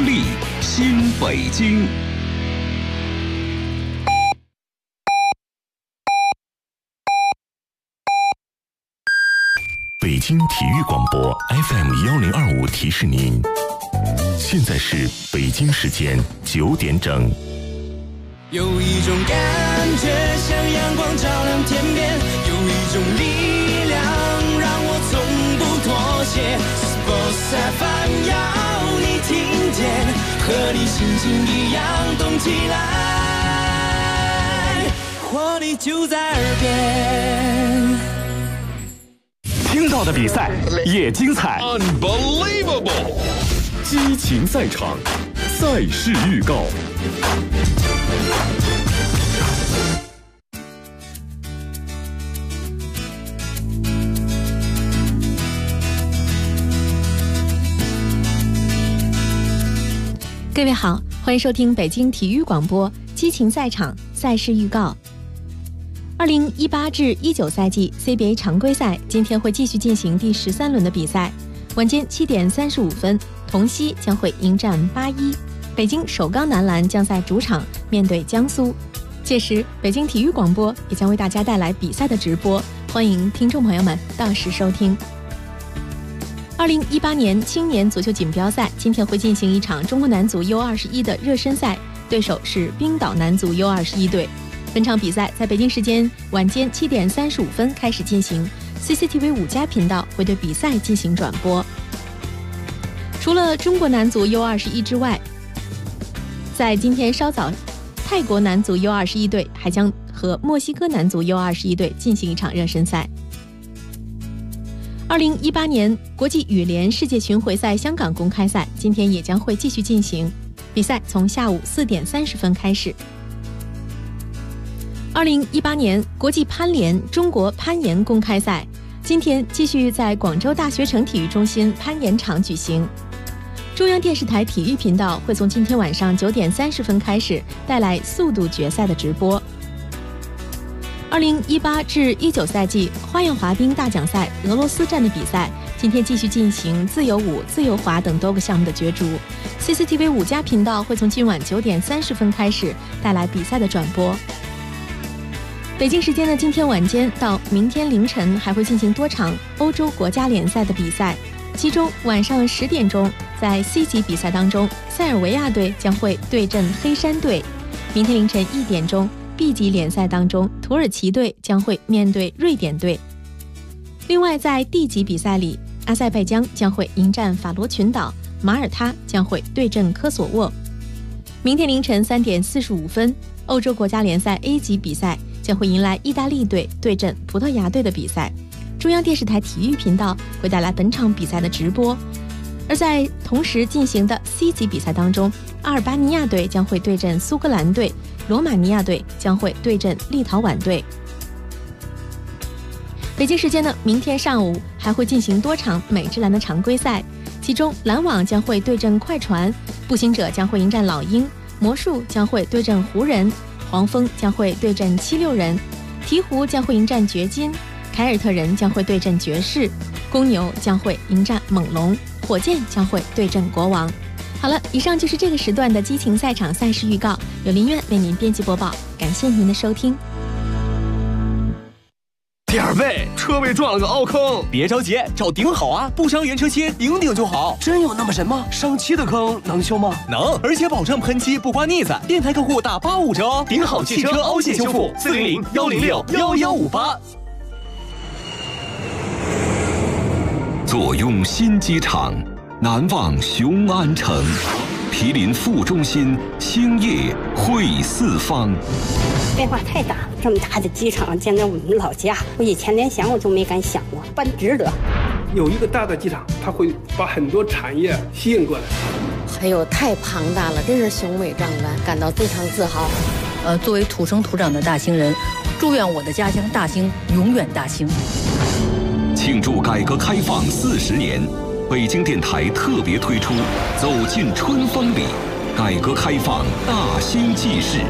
力新北京。 北京体育广播 FM1025提示您，现在是北京时间9点整。 有一种感觉像阳光照亮天边，有一种力量让我从不妥协。Sports FM 要你听见，和你心情一样动起来，活力就在耳边。 听到的比赛也精彩 Unbelievable， 激情赛场，赛事预告。 各位好，欢迎收听北京体育广播激情赛场赛事预告。2018至19赛季 CBA 常规赛今天会继续进行第13轮的比赛，晚间7点35分，同曦将会迎战81，北京首钢男篮将在主场面对江苏。届时，北京体育广播也将为大家带来比赛的直播，欢迎听众朋友们到时收听。2018年青年足球锦标赛今天会进行一场中国男足 U21 的热身赛，对手是冰岛男足 U21 队。本场比赛在北京时间晚间7点35分开始进行， CCTV 5+频道会对比赛进行转播。除了中国男足 U21 之外，在今天稍早，泰国男足 U21 队还将和墨西哥男足 U21 队进行一场热身赛。2018年国际羽联世界巡回赛香港公开赛今天也将会继续进行，比赛从下午4点30分开始。2018年国际攀联中国攀岩公开赛今天继续在广州大学城体育中心攀岩场举行，中央电视台体育频道会从今天晚上9点30分开始带来速度决赛的直播。2018至19赛季花样滑冰大奖赛俄罗斯站的比赛今天继续进行自由舞、自由滑等多个项目的角逐， CCTV 5+频道会从今晚9点30分开始带来比赛的转播。北京时间的今天晚间到明天凌晨还会进行多场欧洲国家联赛的比赛，其中晚上10点钟在 C 级比赛当中，塞尔维亚队将会对阵黑山队；明天凌晨1点钟 B 级联赛当中，土耳其队将会面对瑞典队。另外在 D 级比赛里，阿塞拜疆将会迎战法罗群岛，马耳他将会对阵科索沃。明天凌晨3点45分，欧洲国家联赛 A 级比赛将会迎来意大利队对阵葡萄牙队的比赛，中央电视台体育频道会带来本场比赛的直播。而在同时进行的 C 级比赛当中，阿尔巴尼亚队将会对阵苏格兰队，罗马尼亚队将会对阵立陶宛队。北京时间的明天上午还会进行多场美职篮的常规赛，其中篮网将会对阵快船，步行者将会迎战老鹰，魔术将会对阵湖人，黄蜂将会对阵76人，鹈鹕将会迎战掘金，凯尔特人将会对阵爵士，公牛将会迎战猛龙，火箭将会对阵国王。好了，以上就是这个时段的激情赛场赛事预告，由林苑为您编辑播报，感谢您的收听。 点儿背，车位撞了个凹坑，别着急，找顶好啊，不伤原车漆，顶就好。 真有那么神吗？上漆的坑能修吗？ 能，而且保证喷漆不刮腻子，电台客户打85折哦。顶好汽车凹陷修复，400-106-1158。 坐拥新机场，难忘雄安城，毗邻副中心，兴业汇四方。 变化太大，这么大的机场，简直我们老家，我以前连想我都没敢想过，办值得。 有一个大的机场，它会把很多产业吸引过来。 哎呦，太庞大了，真是雄伟壮观，感到非常自豪。 作为土生土长的大兴人，祝愿我的家乡大兴永远大兴。 庆祝改革开放40年，北京电台特别推出《走进春风里》，改革开放大兴纪事。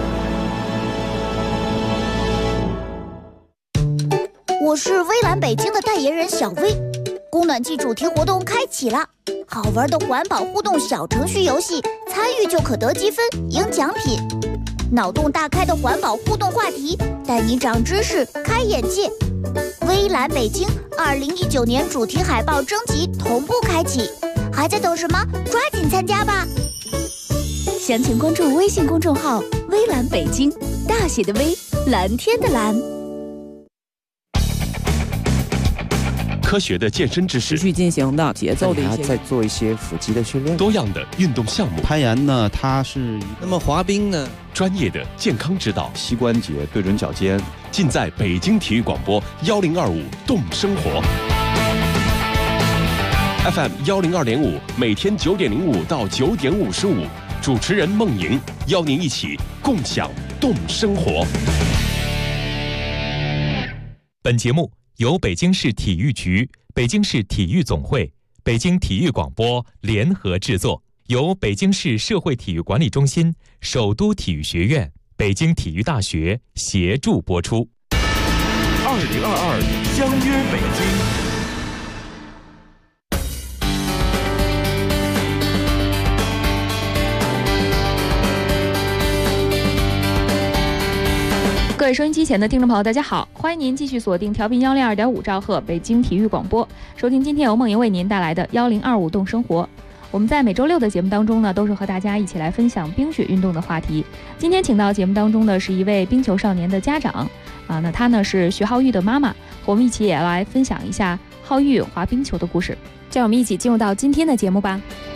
我是微蓝北京的代言人小薇， 供暖季主题活动开启了，好玩的环保互动小程序游戏，参与就可得积分赢奖品。脑洞大开的环保互动话题，带你长知识开眼界。微蓝北京2019年主题海报征集同步开启，还在等什么？抓紧参加吧！详情关注微信公众号微蓝北京，大写的微，蓝天的蓝。 科学的健身知识， 持续进行的节奏的一些， 再做一些腹肌的训练， 多样的运动项目。 攀岩呢，它是那么滑冰呢， 专业的健康指导， 膝关节对准脚尖， 尽在北京体育广播1025动生活 FM 102.5，每天9点05到9点55，主持人孟莹邀您一起共享动生活。 本节目由北京市体育局、北京市体育总会、北京体育广播联合制作，由北京市社会体育管理中心、首都体育学院、北京体育大学协助播出。 2022相约北京。 各位收音机前的听众朋友，大家好，欢迎您继续锁定调频102.5兆赫北京体育广播，收听今天由梦莹为您带来的1025动生活。我们在每周六的节目当中呢，都是和大家一起来分享冰雪运动的话题。今天请到节目当中的是一位冰球少年的家长那他呢是徐浩玉的妈妈，和我们一起也来分享一下浩玉滑冰球的故事。就让我们一起进入到今天的节目吧。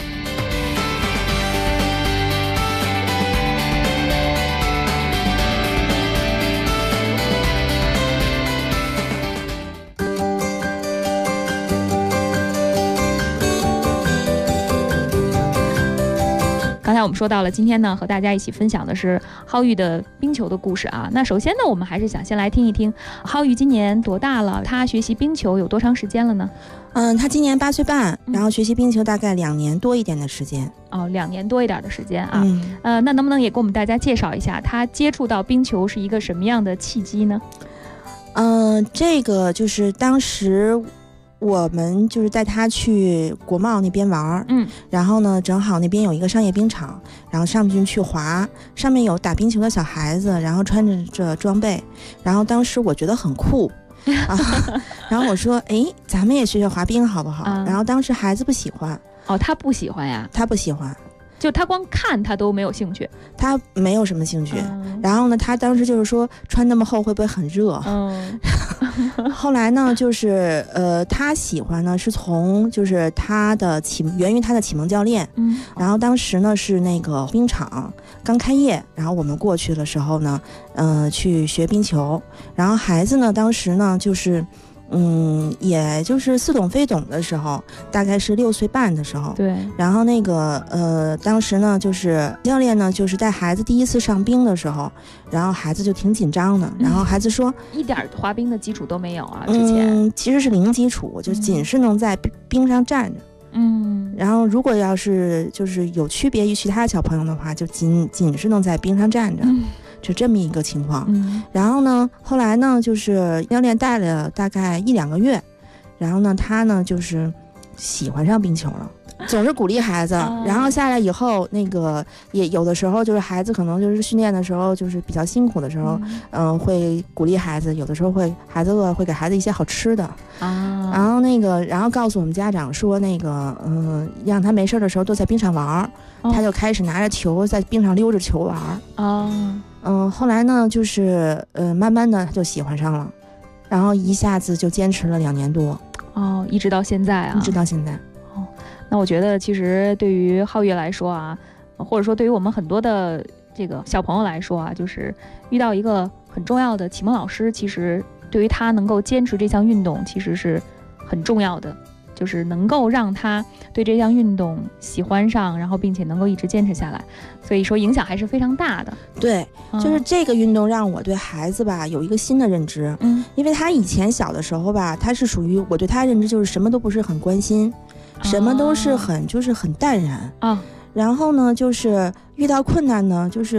刚才我们说到了，今天呢和大家一起分享的是浩玉的冰球的故事啊。那首先呢，我们还是想先来听一听浩玉今年多大了？他学习冰球有多长时间了呢？ 他今年8岁半，然后学习冰球大概2年多一点的时间。 哦，2年多一点的时间啊。那能不能也给我们大家介绍一下，他接触到冰球是一个什么样的契机呢？ 这个就是当时我们就是带他去国贸那边玩，然后呢，正好那边有一个商业冰场，然后上去滑，上面有打冰球的小孩子，然后穿着装备，然后当时我觉得很酷然后我说，咱们也学学滑冰好不好？然后当时孩子不喜欢。 哦，他不喜欢呀？ 他不喜欢。 就他光看他都没有兴趣， 他没有什么兴趣。然后呢，他当时就是说穿那么厚会不会很热？后来呢，就是他喜欢呢是从就是源于他的启蒙教练。然后当时呢是那个冰场刚开业，然后我们过去的时候呢，去学冰球。然后孩子呢当时呢就是也就是似懂非懂的时候，大概是6岁半的时候。 对。 然后那个当时呢，就是教练呢，就是带孩子第一次上冰的时候，然后孩子就挺紧张的。然后孩子说， 一点滑冰的基础都没有啊，之前。 其实是零基础，就仅是能在冰上站着。然后如果要是就是有区别于其他小朋友的话，就仅是能在冰上站着。就这么一个情况。然后呢，后来呢，就是教练带了大概1-2个月，然后呢，他呢就是喜欢上冰球了，总是鼓励孩子。然后下来以后，那个也有的时候就是孩子可能就是训练的时候就是比较辛苦的时候，会鼓励孩子，有的时候孩子饿会给孩子一些好吃的然后告诉我们家长说那个让他没事的时候都在冰上玩，他就开始拿着球在冰上溜着球玩。后来呢，就是慢慢的他就喜欢上了，然后一下子就坚持了2年多。 一直到现在啊。 一直到现在。 那我觉得其实对于浩月来说啊，或者说对于我们很多的这个小朋友来说啊，就是遇到一个很重要的启蒙老师，其实对于他能够坚持这项运动其实是很重要的，就是能够让他对这项运动喜欢上，然后并且能够一直坚持下来，所以说影响还是非常大的。 对，就是这个运动让我对孩子吧有一个新的认知。因为他以前小的时候吧，他是属于我对他认知就是什么都不是很关心，什么都是很淡然然后呢就是遇到困难呢就是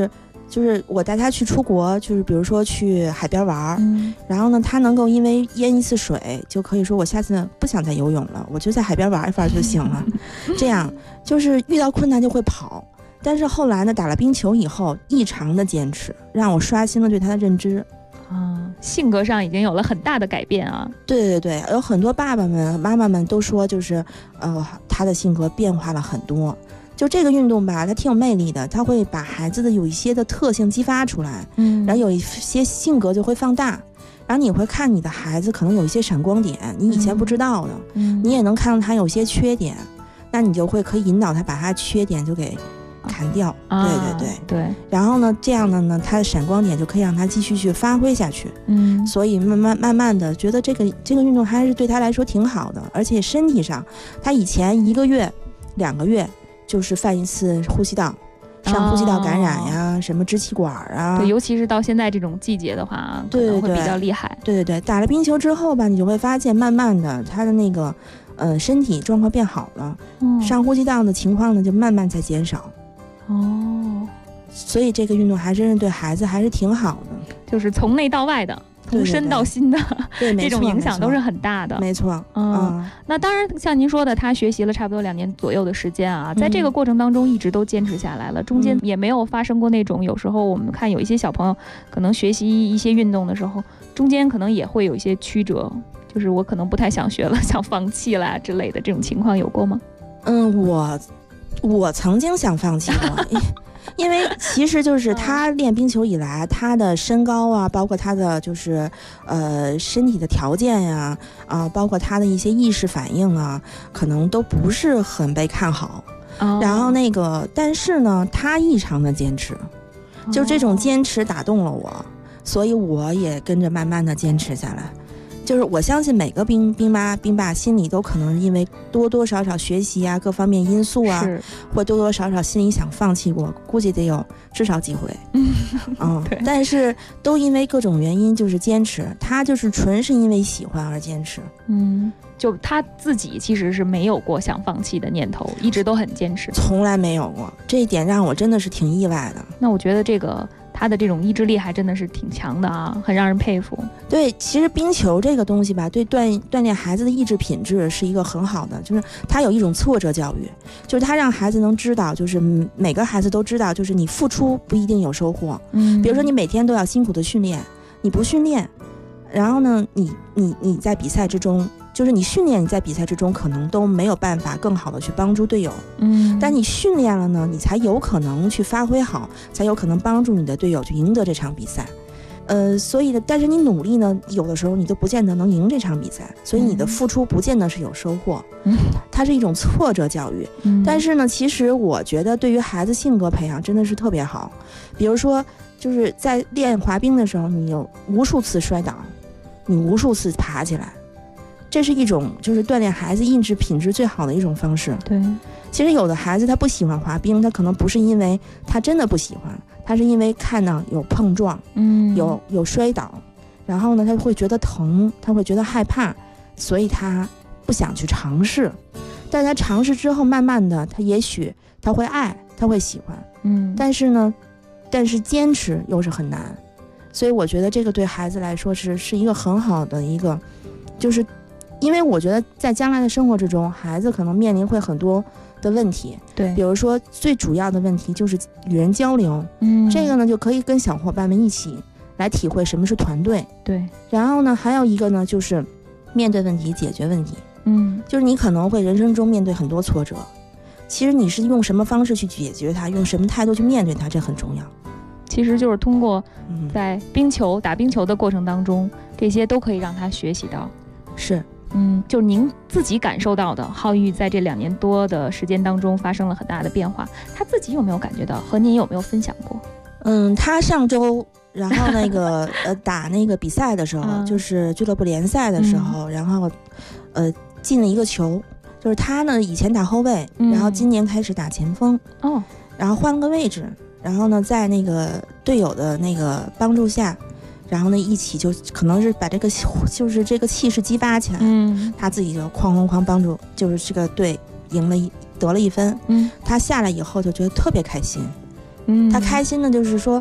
就是我带他去出国，就是比如说去海边玩，然后呢，他能够因为淹一次水，就可以说我下次不想再游泳了，我就在海边玩一玩就行了。这样就是遇到困难就会跑。但是后来呢，打了冰球以后，异常的坚持，让我刷新了对他的认知。 性格上已经有了很大的改变啊！ 对对对，有很多爸爸们、妈妈们都说，就是他的性格变化了很多。就这个运动吧，它挺有魅力的，它会把孩子的有一些的特性激发出来，然后有一些性格就会放大，然后你会看你的孩子可能有一些闪光点，你以前不知道的，你也能看到他有些缺点，那你就可以引导他把他缺点就给砍掉。对。然后呢，这样的呢，他的闪光点就可以让他继续去发挥下去。所以慢慢的觉得这个运动还是对他来说挺好的，而且身体上，他以前1个月、2个月就是犯一次呼吸道。上呼吸道感染呀，什么支气管啊， 对，尤其是到现在这种季节的话，可能会比较厉害。 对，打了冰球之后吧，你就会发现，慢慢的他的那个身体状况变好了，上呼吸道的情况呢就慢慢在减少。所以这个运动还真是对孩子还是挺好的， 就是从内到外的。从身到心的这种影响都是很大的， 没错。 那当然，像您说的，他学习了差不多2年左右的时间啊，在这个过程当中一直都坚持下来了，中间也没有发生过那种有时候我们看有一些小朋友可能学习一些运动的时候，中间可能也会有一些曲折，就是我可能不太想学了，想放弃了之类的，这种情况有过吗？ 我曾经想放弃过。因为其实就是他练冰球以来，他的身高啊，包括他的就是身体的条件呀，包括他的一些意识反应啊，可能都不是很被看好。然后但是呢，他异常的坚持，就这种坚持打动了我，所以我也跟着慢慢的坚持下来。就是我相信每个兵爸心里都可能因为多多少少学习啊各方面因素啊，或多多少少心里想放弃过，估计得有至少几回。但是都因为各种原因就是坚持，他就是纯是因为喜欢而坚持。 就他自己其实是没有过想放弃的念头，一直都很坚持， 从来没有过。这一点让我真的是挺意外的。 那我觉得他的这种意志力还真的是挺强的啊，很让人佩服。 对，其实冰球这个东西吧，对锻炼孩子的意志品质是一个很好的，就是他有一种挫折教育，就是他让孩子能知道，就是每个孩子都知道，就是你付出不一定有收获。比如说你每天都要辛苦的训练，你不训练，然后呢，你在比赛之中。就是你训练，你在比赛之中可能都没有办法更好的去帮助队友，但你训练了呢，你才有可能去发挥好，才有可能帮助你的队友去赢得这场比赛。所以呢，但是你努力呢，有的时候你都不见得能赢这场比赛，所以你的付出不见得是有收获，它是一种挫折教育。但是呢，其实我觉得对于孩子性格培养真的是特别好。比如说，就是在练滑冰的时候，你有无数次摔倒，你无数次爬起来。这是一种就是锻炼孩子意志品质最好的一种方式。 对， 其实有的孩子他不喜欢滑冰，他可能不是因为他真的不喜欢，他是因为看到有碰撞，有摔倒，然后呢他会觉得疼，他会觉得害怕，所以他不想去尝试。但他尝试之后，慢慢的他也许他会爱，他会喜欢，但是坚持又是很难。所以我觉得这个对孩子来说是一个很好的一个，就是因为我觉得在将来的生活之中，孩子可能面临会很多的问题。 对， 比如说最主要的问题就是与人交流。这个呢就可以跟小伙伴们一起来体会什么是团队。 对， 然后呢还有一个呢就是面对问题解决问题。就是你可能会人生中面对很多挫折，其实你是用什么方式去解决它，用什么态度去面对它，这很重要。 其实就是通过在打冰球的过程当中，这些都可以让他学习到。 是。 就您自己感受到的，浩宇在这2年多的时间当中发生了很大的变化，他自己有没有感觉到？和您有没有分享过？ 他上周然后打那个比赛的时候，就是俱乐部联赛的时候，然后进了一个球，就是他呢以前打后卫，然后今年开始打前锋，然后换了个位置，然后呢在那个队友的那个帮助下。然后呢，一起就可能是把这个气势激发起来，他自己就哐帮助，就是这个队得了1分，他下来以后就觉得特别开心，他开心的就是说，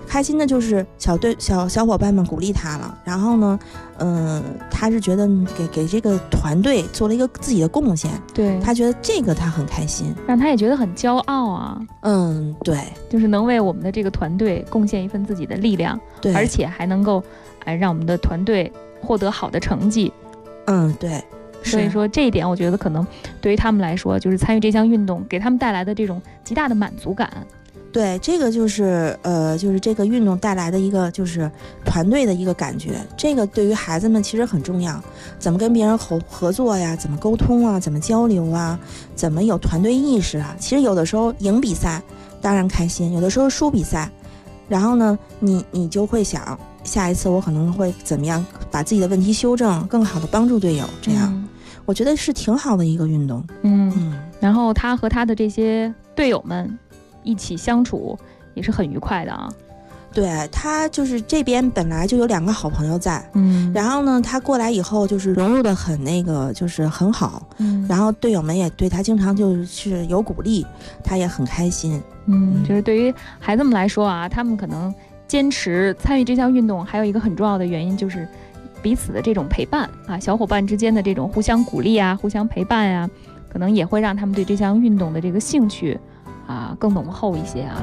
开心的就是小伙伴们鼓励他了，然后呢，他是觉得给这个团队做了一个自己的贡献， 对， 他觉得这个他很开心， 让他也觉得很骄傲啊。 对， 就是能为我们的这个团队贡献一份自己的力量， 对， 而且还能够让我们的团队获得好的成绩。 对。 所以说这一点，我觉得可能对于他们来说，就是参与这项运动给他们带来的这种极大的满足感。 对，这个就是这个运动带来的一个就是团队的一个感觉，这个对于孩子们其实很重要，怎么跟别人合作呀，怎么沟通啊，怎么交流啊，怎么有团队意识啊。其实有的时候赢比赛当然开心，有的时候输比赛，然后呢你就会想下一次我可能会怎么样把自己的问题修正，更好的帮助队友，这样我觉得是挺好的一个运动。 然后他和他的这些队友们一起相处也是很愉快的啊。 对，他就是这边本来就有2个好朋友在，然后呢他过来以后就是融入的很就是很好，然后队友们也对他经常就是有鼓励，他也很开心。 就是对于孩子们来说啊，他们可能坚持参与这项运动还有一个很重要的原因就是彼此的这种陪伴啊，小伙伴之间的这种互相鼓励啊，互相陪伴啊，可能也会让他们对这项运动的这个兴趣啊更浓厚一些啊。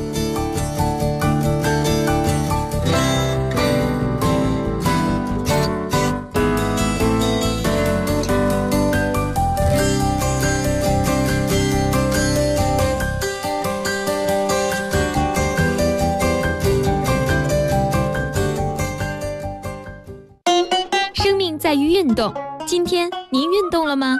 在于运动，今天您运动了吗？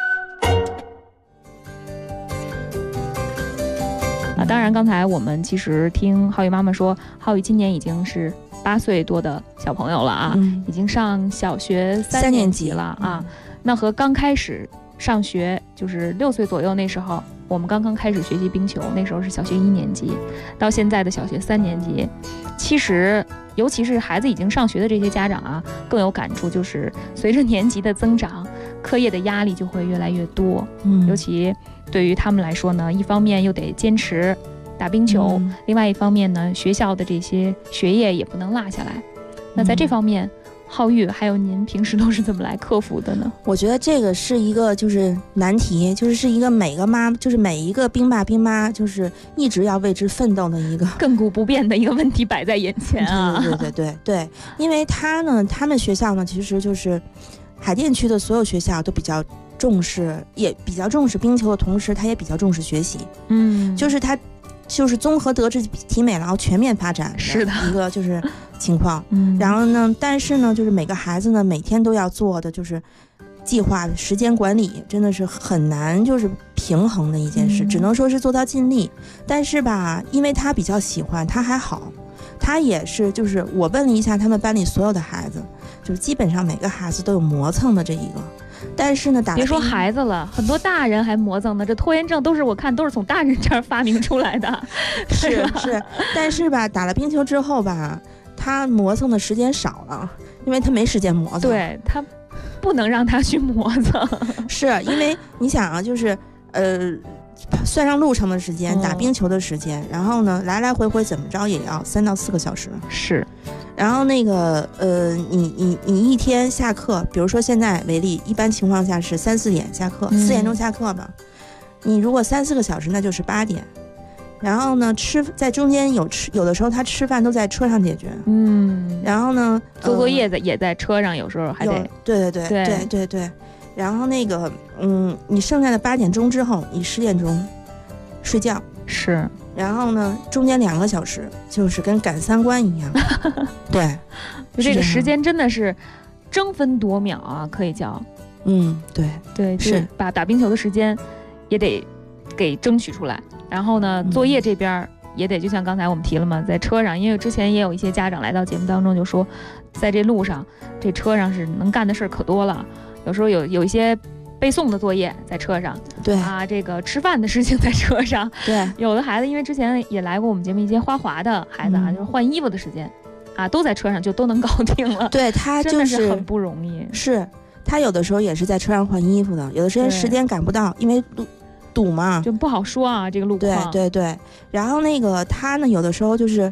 当然刚才我们其实听浩宇妈妈说，浩宇今年已经是8岁多的小朋友了啊，已经上小学3年级了啊。那和刚开始上学就是6岁左右那时候，我们刚刚开始学习冰球，那时候是小学1年级，到现在的小学3年级，其实尤其是孩子已经上学的这些家长啊，更有感触，就是随着年级的增长，课业的压力就会越来越多。尤其对于他们来说呢，一方面又得坚持打冰球，另外一方面呢，学校的这些学业也不能落下来。那在这方面，浩宇还有您平时都是怎么来克服的呢？ 我觉得这个是一个就是难题，就是一个每一个兵爸兵妈就是一直要为之奋斗的一个亘古不变的一个问题摆在眼前啊。 对，因为他们学校呢，其实就是海淀区的所有学校都比较重视，也比较重视冰球的同时，他也比较重视学习。就是他就是综合德智体美劳全面发展是的一个就是情况。然后呢，但是呢，就是每个孩子呢每天都要做的就是计划时间管理，真的是很难就是平衡的一件事，只能说是做到尽力。但是吧，因为他比较喜欢，他还好，他也是就是我问了一下他们班里所有的孩子，就是基本上每个孩子都有磨蹭的这一个。但是呢， 别说孩子了，很多大人还磨蹭呢。这拖延症我看都是从大人这儿发明出来的。 是，但是吧，打了冰球之后吧，他磨蹭的时间少了，因为他没时间磨蹭。 对，他不能让他去磨蹭。 是因为你想啊，就是算上路程的时间，打冰球的时间，然后呢，来来回回怎么着也要3到4个小时。 是。 然后那个你一天下课，比如说现在为例，一般情况下是3、4点下课，4点钟下课吧。你如果3、4个小时，那就是8点。然后呢，在中间有的时候他吃饭都在车上解决。然后呢， 做作业也在车上，有时候还得。 对。然后那个你剩下的8点钟之后，你10点钟睡觉。 是。 然后呢，中间2个小时就是跟赶3关一样。对， 就这个时间真的是争分夺秒啊，可以叫。 对， 是把打冰球的时间也得给争取出来。然后呢，作业这边也得，就像刚才我们提了嘛，在车上，因为之前也有一些家长来到节目当中就说，在这路上，这车上是能干的事儿可多了，有时候有一些背诵的作业在车上， 对啊，这个吃饭的事情在车上， 对， 有的孩子因为之前也来过我们节目一些花滑的孩子啊，就是换衣服的时间啊，都在车上就都能搞定了。 对，他就是很不容易。 是他有的时候也是在车上换衣服的，有的时间赶不到，因为堵嘛， 就不好说啊，这个路况。 对。然后那个他呢，有的时候就是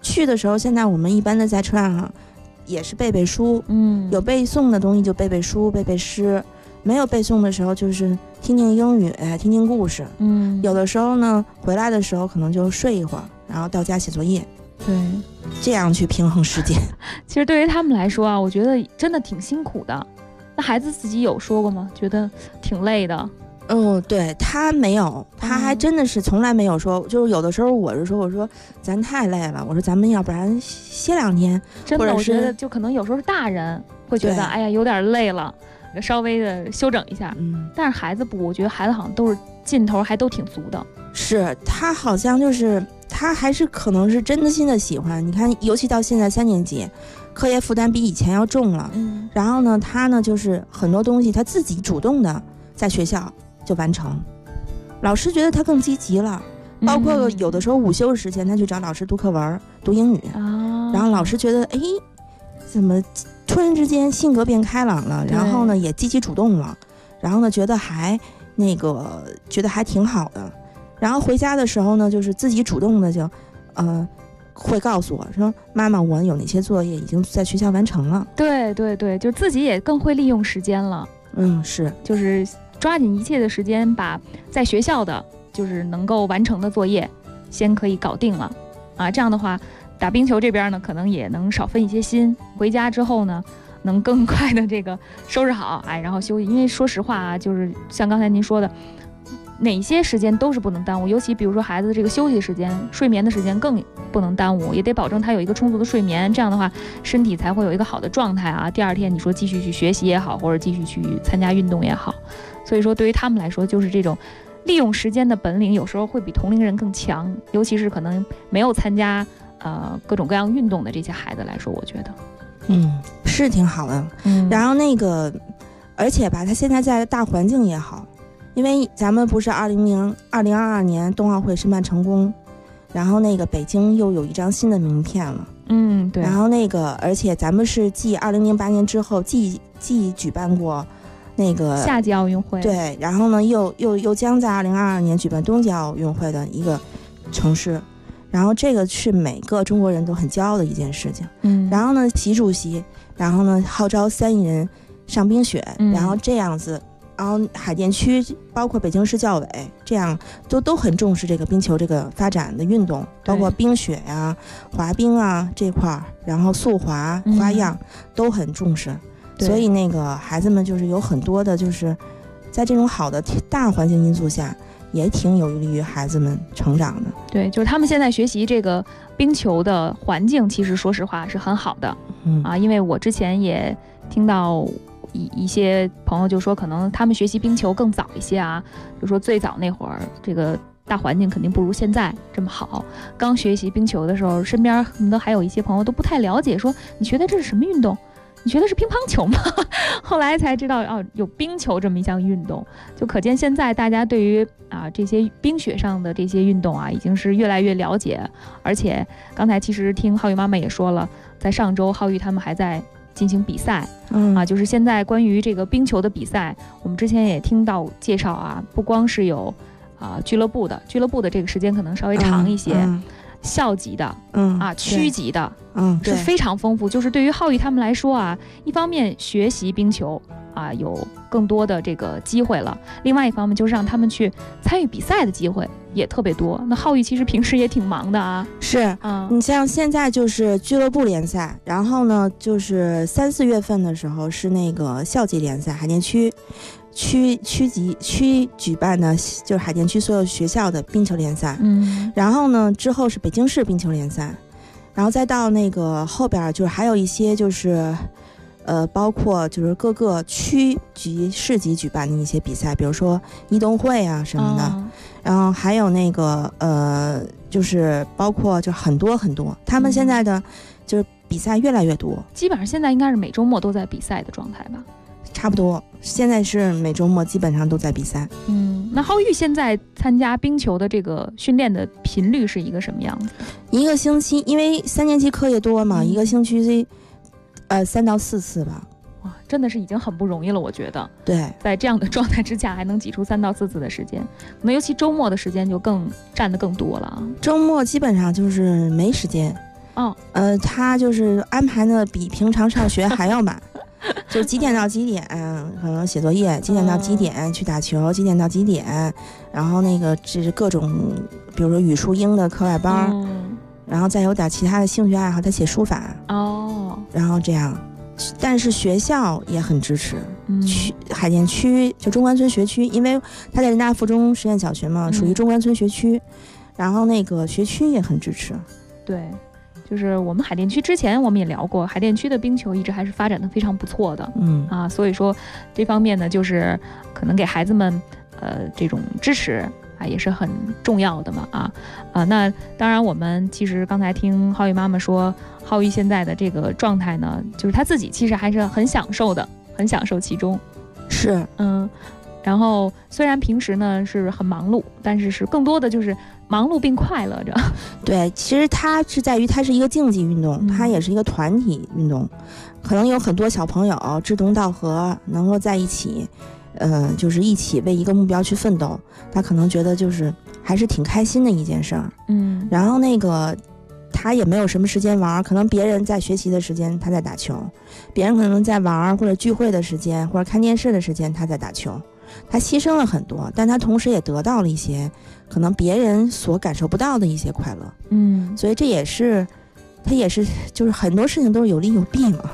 去的时候，现在我们一般的在车上也是背背书，有背诵的东西就背背书、背背诗，没有背诵的时候就是听听英语、听听故事。有的时候呢，回来的时候可能就睡一会儿，然后到家写作业。 对， 这样去平衡时间。 其实对于他们来说啊，我觉得真的挺辛苦的。那孩子自己有说过吗？觉得挺累的。 对，他没有，他还真的是从来没有说，就是有的时候我说咱太累了，我说咱们要不然歇2天， 真的， 或者我觉得就可能有时候是大人会觉得哎呀有点累了，稍微的休整一下。但是孩子不，我觉得孩子好像都是劲头还都挺足的。 是他好像就是他还是可能是真的心的喜欢。你看，尤其到现在3年级，课业负担比以前要重了。然后呢，他呢就是很多东西他自己主动的在学校就完成，老师觉得他更积极了。包括有的时候午休时间，他去找老师读课文、读英语，然后老师觉得怎么突然之间性格变开朗了，然后呢也积极主动了，然后呢觉得还挺好的。然后回家的时候呢，就是自己主动的就会告诉我说，妈妈，我有哪些作业已经在学校完成了。 对对对，就自己也更会利用时间了。 是， 就是抓紧一切的时间，把在学校的就是能够完成的作业先可以搞定了啊。这样的话，打冰球这边呢，可能也能少分一些心。回家之后呢，能更快的这个收拾好，然后休息。因为说实话啊，就是像刚才您说的，哪些时间都是不能耽误，尤其比如说孩子的这个休息时间、睡眠的时间更不能耽误，也得保证他有一个充足的睡眠，这样的话身体才会有一个好的状态啊。第二天你说继续去学习也好，或者继续去参加运动也好，所以说对于他们来说，就是这种利用时间的本领有时候会比同龄人更强，尤其是可能没有参加各种各样运动的这些孩子来说，我觉得是挺好的。然后而且吧，他现在在大环境也好，因为咱们不是2022年冬奥会申办成功，然后北京又有一张新的名片了。 对。 然后而且咱们是继2008年之后既举办过夏季奥运会， 对，然后呢又将在2022年举办冬季奥运会的一个城市，然后这个是每个中国人都很骄傲的一件事情。然后呢，习主席，然后呢号召3亿人上冰雪，然后这样子。然后海淀区包括北京市教委这样都很重视这个冰球这个发展的运动，包括冰雪呀、滑冰啊这块，然后速滑、花样都很重视。所以孩子们就是有很多的，就是在这种好的大环境因素下，也挺有利于孩子们成长的。 对，就是他们现在学习这个冰球的环境，其实说实话是很好的。因为我之前也听到一些朋友就说，可能他们学习冰球更早一些啊，就说最早那会儿这个大环境肯定不如现在这么好。刚学习冰球的时候，身边很多还有一些朋友都不太了解，说你学的这是什么运动？你觉得是乒乓球吗？后来才知道有冰球这么一项运动，就可见现在大家对于这些冰雪上的这些运动已经是越来越了解。而且刚才其实听浩宇妈妈也说了，在上周浩宇他们还在进行比赛，就是现在关于这个冰球的比赛，我们之前也听到介绍不光是有俱乐部的这个时间可能稍微长一些。校级的，区级的，是非常丰富。就是对于浩宇他们来说一方面学习冰球有更多的这个机会了，另外一方面就是让他们去参与比赛的机会也特别多。那浩宇其实平时也挺忙的是，你像现在就是俱乐部联赛，然后呢就是3、4月份的时候是校级联赛，海淀区举办的就是海淀区所有学校的冰球联赛，然后呢之后是北京市冰球联赛，然后再到后边就是还有一些就是包括就是各个区级市级举办的一些比赛，比如说移动会什么的，然后还有就是包括就很多很多，他们现在的就是比赛越来越多， 基本上现在应该是每周末都在比赛的状态吧。 差不多，现在是每周末基本上都在比赛。 那浩宇现在参加冰球的这个训练的频率是一个什么样子？ 一个星期，因为3年级课业多嘛，一个星期3到4次吧。 哇，真的是已经很不容易了，我觉得。 对， 在这样的状态之下，还能挤出3到4次的时间，可能尤其周末的时间就占得更多了。 周末基本上就是没时间。 他就是安排的比平常上学还要满。就几点到几点可能写作业，几点到几点去打球，几点到几点，然后那个这是各种比如说语数英的课外班，然后再有点其他的兴趣爱好，他写书法然后这样。但是学校也很支持，海淀区就中关村学区，因为他在人大附中实验小学嘛，属于中关村学区，然后那个学区也很支持。 对，就是我们海淀区之前我们也聊过，海淀区的冰球一直还是发展的非常不错的，所以说这方面呢，就是可能给孩子们这种支持也是很重要的嘛那当然我们其实刚才听浩宇妈妈说，浩宇现在的这个状态呢，就是他自己其实还是很享受的，很享受其中。 是然后虽然平时呢是很忙碌，但是更多的就是忙碌并快乐着。 对，其实它是在于它是一个竞技运动，它也是一个团体运动，可能有很多小朋友志同道合，能够在一起就是一起为一个目标去奋斗，他可能觉得就是还是挺开心的一件事儿。然后那个他也没有什么时间玩，可能别人在学习的时间他在打球，别人可能在玩或者聚会的时间或者看电视的时间他在打球，他牺牲了很多，但他同时也得到了一些可能别人所感受不到的一些快乐。所以这也是他也是就是很多事情都是有利有弊嘛。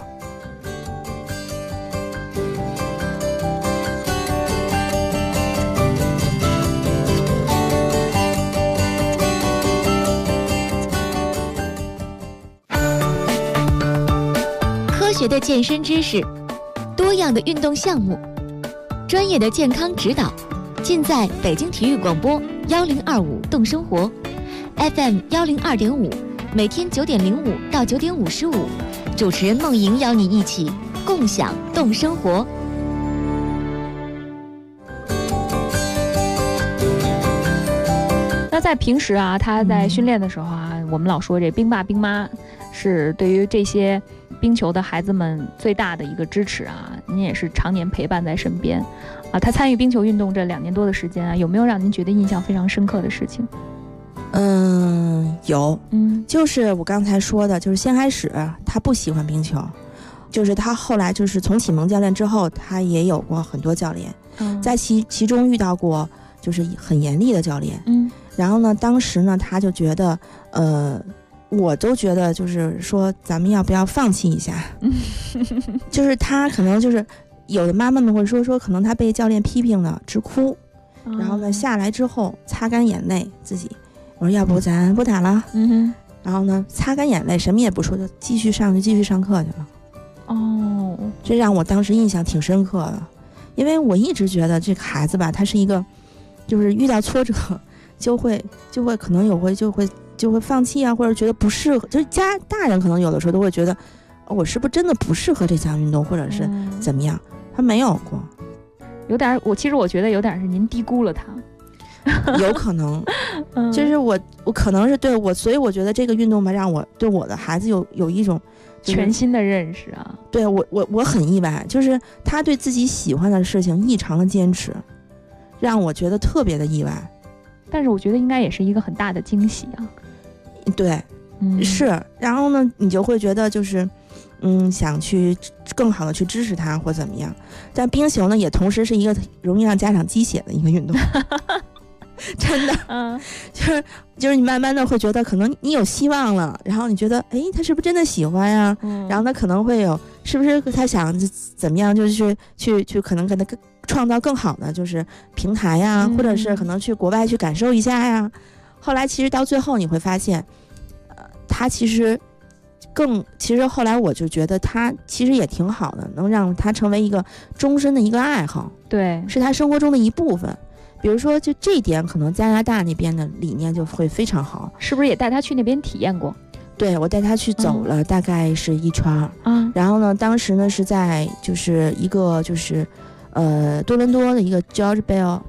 科学的健身知识，多样的运动项目，专业的健康指导，尽在北京体育广播1025动生活 FM 102.5，每天9点05到9点55，主持人梦莹邀你一起共享动生活。 那在平时他在训练的时候我们老说这冰爸冰妈是对于这些冰球的孩子们最大的一个支持您也是常年陪伴在身边他参与冰球运动这2年多的时间有没有让您觉得印象非常深刻的事情？ 有，就是我刚才说的，就是先开始他不喜欢冰球，就是他后来就是从启蒙教练之后，他也有过很多教练，在其中遇到过就是很严厉的教练，然后呢，当时呢他就觉得我都觉得就是说咱们要不要放弃一下就是他可能就是有的妈妈们会说可能他被教练批评了直哭，然后呢下来之后擦干眼泪自己，我说要不咱不打了，然后呢擦干眼泪什么也不说，就继续上课去了。这让我当时印象挺深刻的，因为我一直觉得这个孩子吧，他是一个就是遇到挫折就会可能就会放弃或者觉得不适合，就是大人可能有的时候都会觉得我是不是真的不适合这项运动，或者是怎么样，他没有过。 其实我觉得有点是您低估了他。 有可能就是我可能是对我，所以我觉得这个运动吧，让我对我的孩子有一种全新的认识对我很意外，就是他对自己喜欢的事情异常的坚持，让我觉得特别的意外。 但是我觉得应该也是一个很大的惊喜对，是。然后呢你就会觉得就是想去更好的去支持他或怎么样。但冰球呢也同时是一个容易让家长鸡血的一个运动真的就是你慢慢的会觉得可能你有希望了，然后你觉得他是不是真的喜欢呀然后他可能会有是不是他想怎么样，就是去可能给他创造更好的就是平台呀或者是可能去国外去感受一下呀。后来其实到最后你会发现他其实后来我就觉得他其实也挺好的，能让他成为一个终身的一个爱好， 对， 是他生活中的一部分。比如说就这一点可能加拿大那边的理念就会非常好。 是不是也带他去那边体验过？ 对，我带他去走了大概是一圈然后呢当时呢是在就是一个就是多伦多的一个 George Bell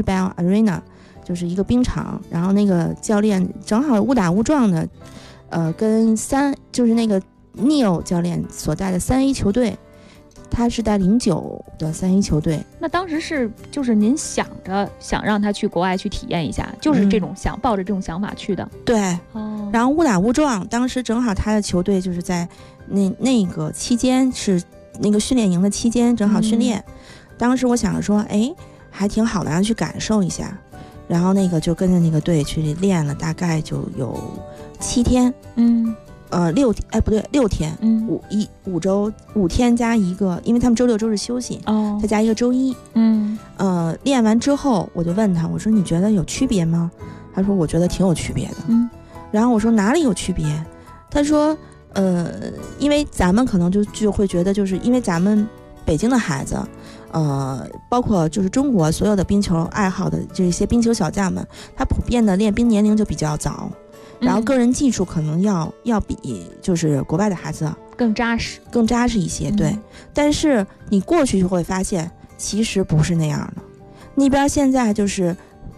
Arena， 就是一个冰场，然后那个教练正好误打误撞的跟就是那个 Neil 教练所带的3A 球队，他是带09的3A 球队。 那当时就是您想让他去国外去体验一下，就是这种抱着这种想法去的。 对然后误打误撞，当时正好他的球队就是在那个期间是那个训练营的期间，正好训练。当时我想着说，哎，还挺好的，让去感受一下。然后那个就跟着那个队去练了，大概就有7天。6天，哎不对，6天，5周5天加一个，因为他们周6周日休息，再加一个周一。练完之后，我就问他，我说你觉得有区别吗？他说我觉得挺有区别的。然后我说哪里有区别？他说因为咱们可能就会觉得，就是因为咱们北京的孩子，包括就是中国所有的冰球爱好的这些冰球小将们，他普遍的练冰年龄就比较早。然后个人技术可能要比就是国外的孩子更扎实一些， 对。但是你过去就会发现，其实不是那样的。那边现在就是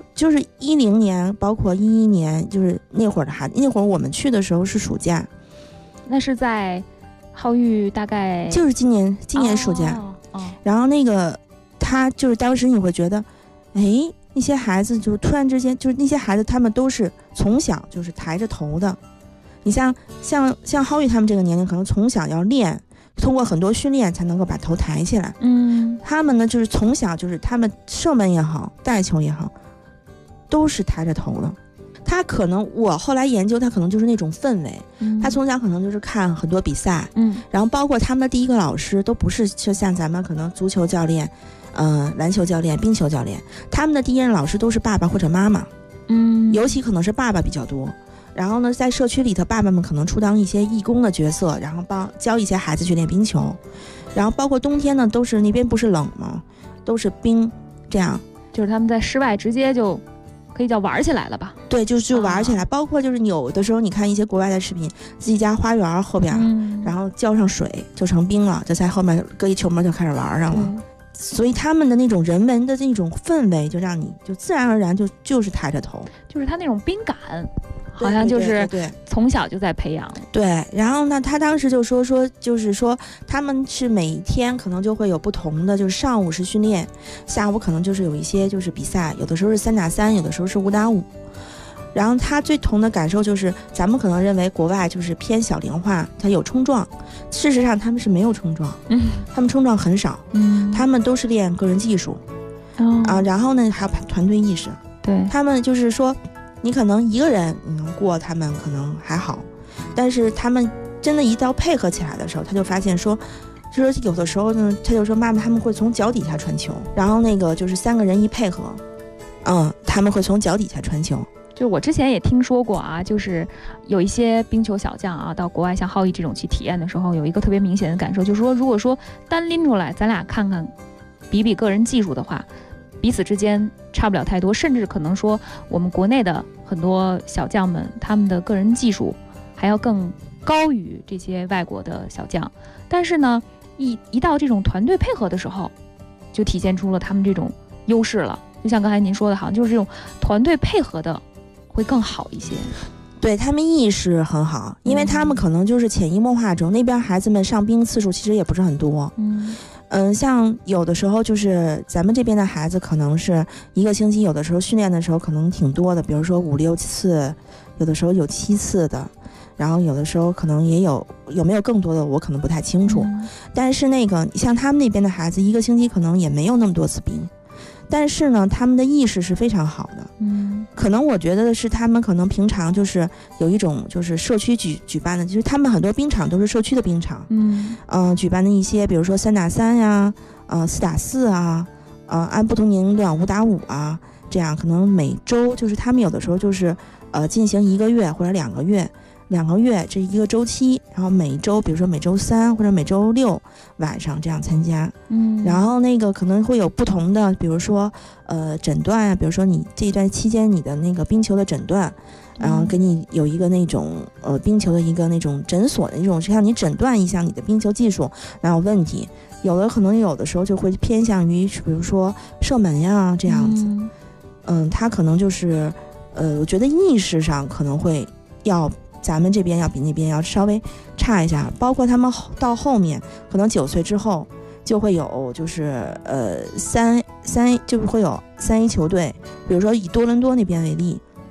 10年，包括11年，就是那会儿的孩子，那会儿我们去的时候是暑假， 那是在浩育大概就是今年暑假。然后那个他就是当时你会觉得，哎。那些孩子就是突然之间，就是那些孩子他们都是从小就是抬着头的。你像浩宇他们这个年龄，可能从小要练，通过很多训练才能够把头抬起来。他们呢就是从小就是他们射门也好，带球也好，都是抬着头的。他可能我后来研究，他可能就是那种氛围。他从小可能就是看很多比赛，然后包括他们的第一个老师都不是就像咱们可能足球教练。篮球教练、冰球教练，他们的第一任老师都是爸爸或者妈妈，尤其可能是爸爸比较多。然后呢，在社区里头，爸爸们可能充当一些义工的角色，然后教一些孩子去练冰球。然后包括冬天呢，都是那边不是冷吗？都是冰，这样就是他们在室外直接就可以叫玩起来了吧？ 对，就玩起来。包括就是有的时候你看一些国外的视频，自己家花园后边，然后浇上水就成冰了，就在后面搁一球门就开始玩上了。所以他们的那种人文的那种氛围，就让你就自然而然就是抬着头， 就是他那种冰感，好像就是从小就在培养。 对，然后呢，他当时就说就是说他们是每天可能就会有不同的，就是上午是训练，下午可能就是有一些就是比赛，有的时候是3打3，有的时候是5打5。然后他最同的感受就是，咱们可能认为国外就是偏小龄化，他有冲撞，事实上他们是没有冲撞，他们冲撞很少，他们都是练个人技术，然后呢还有团队意识， 对， 他们就是说，你可能一个人你能过，他们可能还好，但是他们真的一到配合起来的时候，他就发现说。就是有的时候呢，他就说妈妈他们会从脚底下传球，然后那个就是3个人一配合，他们会从脚底下传球。 就我之前也听说过啊，就是有一些冰球小将啊，到国外像浩毅这种去体验的时候，有一个特别明显的感受，就是说，如果说单拎出来，咱俩看看，比个人技术的话，彼此之间差不了太多，甚至可能说我们国内的很多小将们，他们的个人技术还要更高于这些外国的小将。但是呢，一到这种团队配合的时候，就体现出了他们这种优势了。就像刚才您说的，好像就是这种团队配合的会更好一些。 对，他们意识很好，因为他们可能就是潜移默化中，那边孩子们上冰次数其实也不是很多。像有的时候就是咱们这边的孩子可能是1个星期，有的时候训练的时候可能挺多的，比如说5、6次，有的时候有7次的，然后有的时候可能也有没有更多的我可能不太清楚。但是那个像他们那边的孩子1个星期可能也没有那么多次冰，但是呢他们的意识是非常好的。可能我觉得的是他们可能平常就是有一种就是社区举办的，就是他们很多冰场都是社区的冰场，举办的一些比如说3打3呀，4打4啊，按不同年龄段5打5啊，这样可能每周就是他们有的时候就是进行1个月或者2个月这一个周期，然后每周比如说每周3或者每周6晚上这样参加。然后那个可能会有不同的，比如说诊断啊，比如说你这一段期间你的那个冰球的诊断，然后给你有一个那种冰球的一个那种诊所的那种，是让你诊断一下你的冰球技术哪有问题。有的可能有的时候就会偏向于比如说射门呀这样子。他可能就是我觉得意识上可能会要咱们这边要比那边要稍微差一下，包括他们到后面可能9岁之后就会有就是就是会有3A 球队，比如说以多伦多那边为例，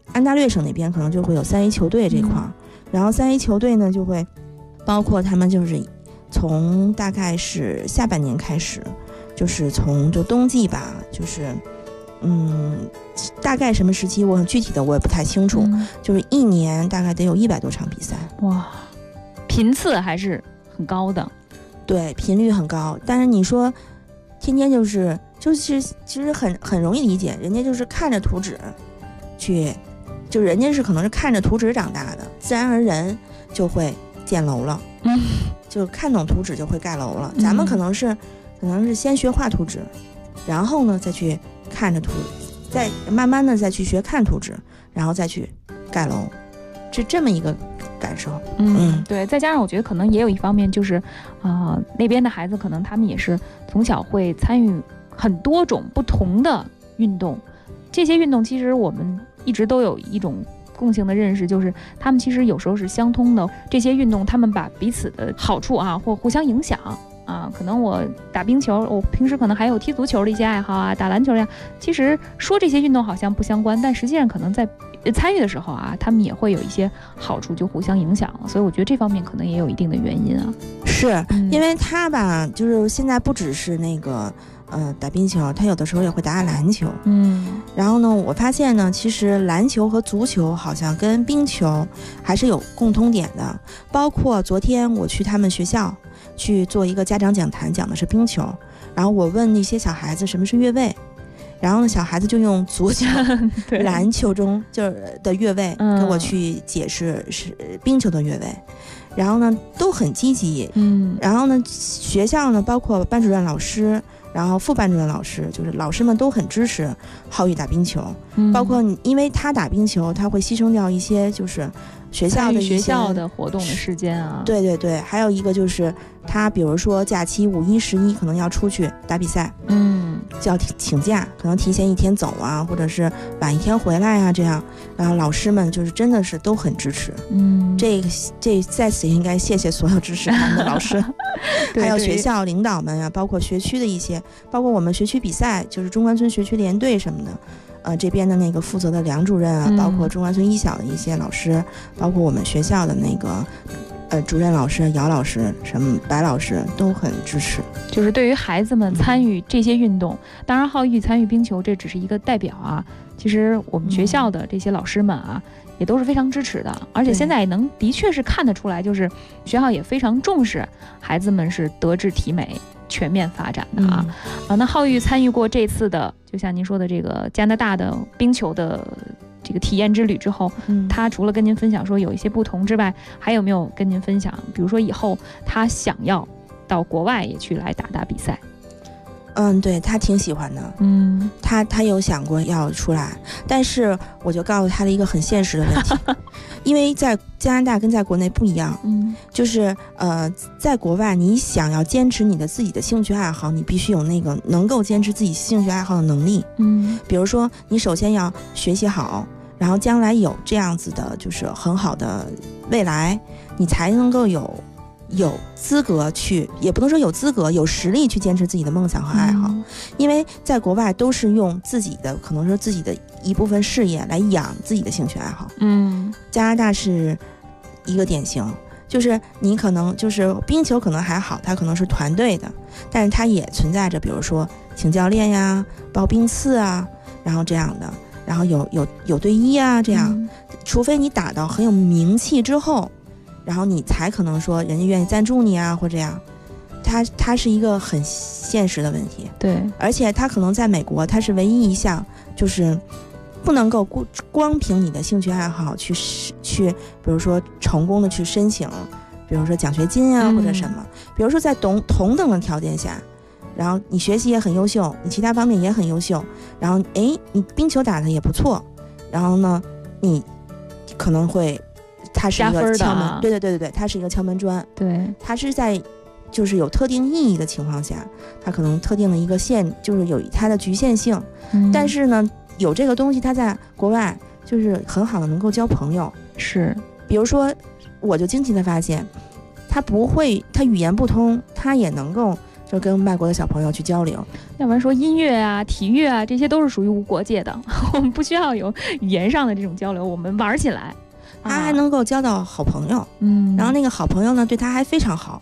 安大略省那边可能就会有3A 球队这块然后3A 球队呢就会包括他们就是从大概是下半年开始，就是从就冬季吧，就是大概什么时期我具体的我也不太清楚，就是1年大概得有100多场比赛。 哇，频次还是很高的。 对，频率很高，但是你说天天就是其实很容易理解，人家就是看着图纸去，就人家是可能是看着图纸长大的，自然而然就会建楼了，就看懂图纸就会盖楼了。咱们可能是先学画图纸，然后呢再去看着图，再慢慢的再去学看图纸，然后再去盖楼，是这么一个感受。 对，再加上我觉得可能也有一方面就是那边的孩子可能他们也是从小会参与很多种不同的运动，这些运动其实我们一直都有一种共性的认识，就是他们其实有时候是相通的。这些运动他们把彼此的好处或互相影响可能我打冰球，我平时可能还有踢足球的一些爱好打篮球呀。其实说这些运动好像不相关，但实际上可能在参与的时候他们也会有一些好处，就互相影响。所以我觉得这方面可能也有一定的原因是因为他吧，就是现在不只是那个打冰球，他有的时候也会打篮球。然后呢，我发现呢，其实篮球和足球好像跟冰球还是有共通点的。包括昨天我去他们学校去做一个家长讲坛，讲的是冰球，然后我问那些小孩子什么是越位，然后呢，小孩子就用足球、篮球中就是的越位跟我去解释是冰球的越位。然后呢，都很积极。然后呢，学校呢，包括班主任老师，然后副班主任老师，就是老师们都很支持浩宇打冰球。包括因为他打冰球，他会牺牲掉一些就是学校的活动的时间对对对，还有一个就是他比如说假期5、1、11可能要出去打比赛，就要请假，可能提前1天走或者是晚1天回来这样。然后老师们就是真的是都很支持。这在此应该谢谢所有支持他们的老师，还有学校领导们包括学区的一些，包括我们学区比赛，就是中关村学区联队什么的。这边的那个负责的梁主任包括中关村一小的一些老师，包括我们学校的那个主任老师姚老师什么白老师都很支持。 就是对于孩子们参与这些运动，当然浩宇参与冰球这只是一个代表其实我们学校的这些老师们也都是非常支持的。而且现在也的确是看得出来，就是学校也非常重视孩子们是德智体美全面发展的那浩宇参与过这次的就像您说的这个加拿大的冰球的这个体验之旅之后，他除了跟您分享说有一些不同之外，还有没有跟您分享比如说以后他想要到国外也去来打比赛？ 对，他挺喜欢的。他有想过要出来，但是我就告诉他的一个很现实的问题，因为在加拿大跟在国内不一样。就是在国外你想要坚持你的自己的兴趣爱好，你必须有那个能够坚持自己兴趣爱好的能力。比如说你首先要学习好，然后将来有这样子的就是很好的未来，你才能够有资格去，也不能说有资格，有实力去坚持自己的梦想和爱好。因为在国外都是用自己的可能说自己的一部分事业来养自己的兴趣爱好。加拿大是一个典型，就是你可能就是冰球可能还好，它可能是团队的，但是它也存在着比如说请教练呀、报冰次然后这样的，然后有队医这样。除非你打到很有名气之后，然后你才可能说人家愿意赞助你或这样。它是一个很现实的问题。 对， 而且它可能在美国，它是唯一一项就是不能够光凭你的兴趣爱好去比如说成功的去申请比如说奖学金或者什么。比如说在同等的条件下，然后你学习也很优秀，你其他方面也很优秀，然后你冰球打得也不错，然后呢你可能会它是一个敲门，对，它是一个敲门砖。 对， 它是在就是有特定意义的情况下，它可能特定的一个就是有它的局限性。但是呢有这个东西，它在国外就是很好的能够交朋友。 是， 比如说我就惊奇的发现，他语言不通，他也能够就跟外国的小朋友去交流。 要不然说音乐啊、体育啊，这些都是属于无国界的，我们不需要有语言上的这种交流，我们玩起来。 他还能够交到好朋友，然后那个好朋友呢，对他还非常好，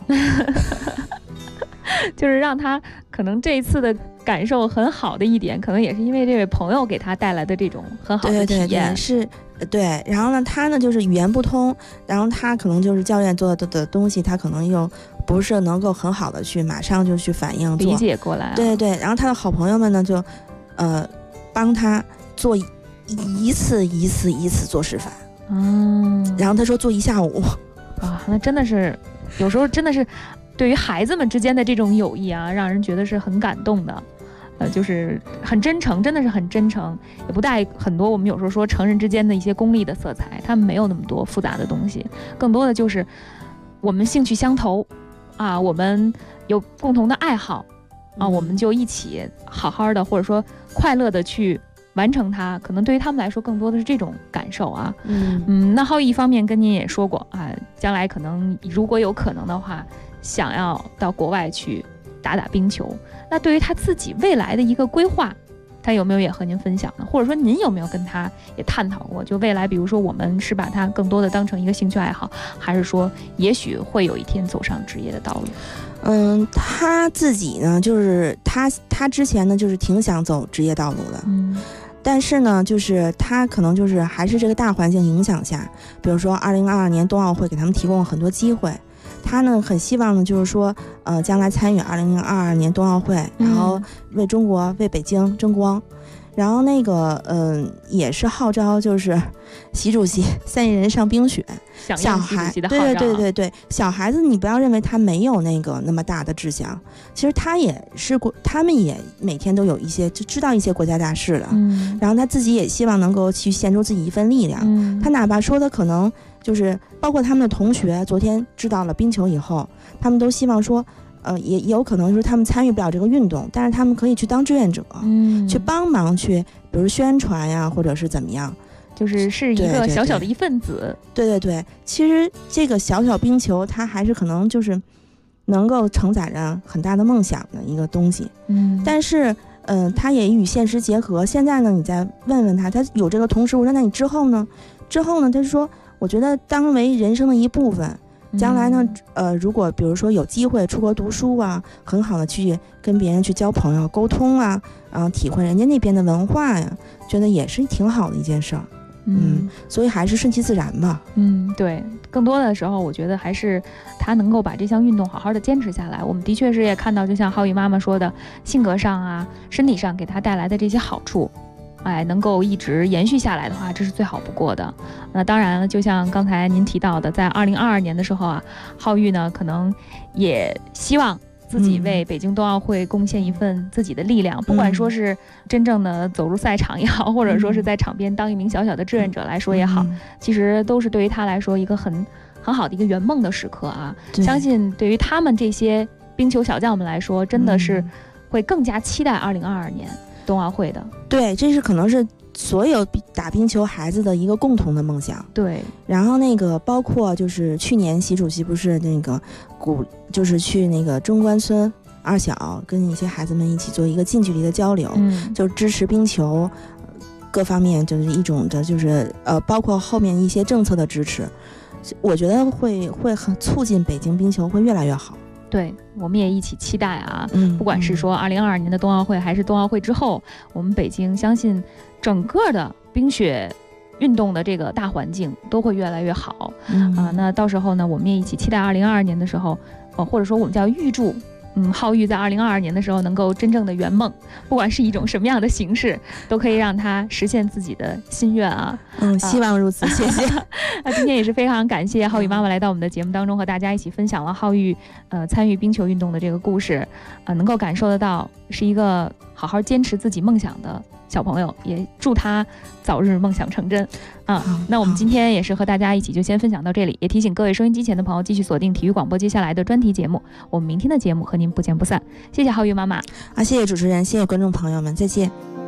就是让他可能这一次的感受很好的一点，可能也是因为这位朋友给他带来的这种很好的体验。 对，是，对。然后呢，他呢就是语言不通，然后他可能就是教练做的东西，他可能又不是能够很好的去马上就去反应理解过来。 对，然后他的好朋友们呢就帮他做一次做示范。然后他说做1下午。 啊，那真的是有时候真的是对于孩子们之间的这种友谊啊，让人觉得是很感动的。就是很真诚，真的是很真诚，也不带很多我们有时候说成人之间的一些功利的色彩，他们没有那么多复杂的东西，更多的就是我们兴趣相投啊，我们有共同的爱好啊，我们就一起好好的或者说快乐的去完成它，可能对于他们来说更多的是这种感受啊。那浩一方面跟您也说过啊，将来可能如果有可能的话，想要到国外去打冰球。那对于他自己未来的一个规划，他有没有也和您分享呢？或者说您有没有跟他也探讨过，就未来比如说我们是把它更多的当成一个兴趣爱好，还是说也许会有一天走上职业的道路？ 他自己呢，就是他之前呢就是挺想走职业道路的，但是呢就是他可能就是还是这个大环境影响下，比如说2022年冬奥会给他们提供了很多机会，他呢很希望呢就是说将来参与2022年冬奥会，然后为中国为北京争光。然后那个也是号召就是习主席3亿人上冰雪，小孩对，小孩子你不要认为他没有那么大的志向，其实他们也每天都有一些就知道一些国家大事了，然后他自己也希望能够去献出自己一份力量，他哪怕说他可能就是包括他们的同学昨天知道了冰球以后，他们都希望说也有可能是他们参与不了这个运动，但是他们可以去当志愿者，去帮忙去比如宣传呀，或者是怎么样， 就是一个小小的一份子。 对，其实这个小冰球它还是可能就是能够承载着很大的梦想的一个东西，但是它也与现实结合。现在呢你再问问他有这个同时，我说那你之后呢他说我觉得当为人生的一部分，将来呢如果比如说有机会出国读书啊，很好的去跟别人去交朋友沟通啊，然后体会人家那边的文化呀，觉得也是挺好的一件事儿。所以还是顺其自然吧。 对，更多的时候我觉得还是他能够把这项运动好好的坚持下来。我们的确是也看到，就像浩宇妈妈说的，性格上啊身体上给他带来的这些好处，能够一直延续下来的话，这是最好不过的。那当然了，就像刚才您提到的，在2022年的时候啊，浩宇呢可能也希望自己为北京冬奥会贡献一份自己的力量，不管说是真正的走入赛场也好，或者说是在场边当一名小小的志愿者来说也好，其实都是对于他来说一个很好的一个圆梦的时刻啊。相信对于他们这些冰球小将们来说，真的是会更加期待2022年冬奥会的。 对，这是可能是所有打冰球孩子的一个共同的梦想。 对， 然后包括就是去年习主席不是就是去中关村2小跟一些孩子们一起做一个近距离的交流，就支持冰球各方面，就是一种的就是包括后面一些政策的支持，我觉得会很促进北京冰球会越来越好。 对，我们也一起期待啊！不管是说2022年的冬奥会，还是冬奥会之后，我们北京相信整个的冰雪运动的这个大环境都会越来越好那到时候呢，我们也一起期待2022年的时候，或者说我们叫预祝浩宇在2022年的时候能够真正的圆梦，不管是一种什么样的形式，都可以让他实现自己的心愿啊！ 希望如此，谢谢。 那今天也是非常感谢浩宇妈妈来到我们的节目当中，和大家一起分享了浩宇参与冰球运动的这个故事，能够感受得到是一个好好坚持自己梦想的小朋友，也祝他早日梦想成真那我们今天也是和大家一起就先分享到这里，也提醒各位收音机前的朋友继续锁定体育广播接下来的专题节目，我们明天的节目和您不见不散。谢谢浩宇妈妈谢谢主持人，谢谢观众朋友们，再见。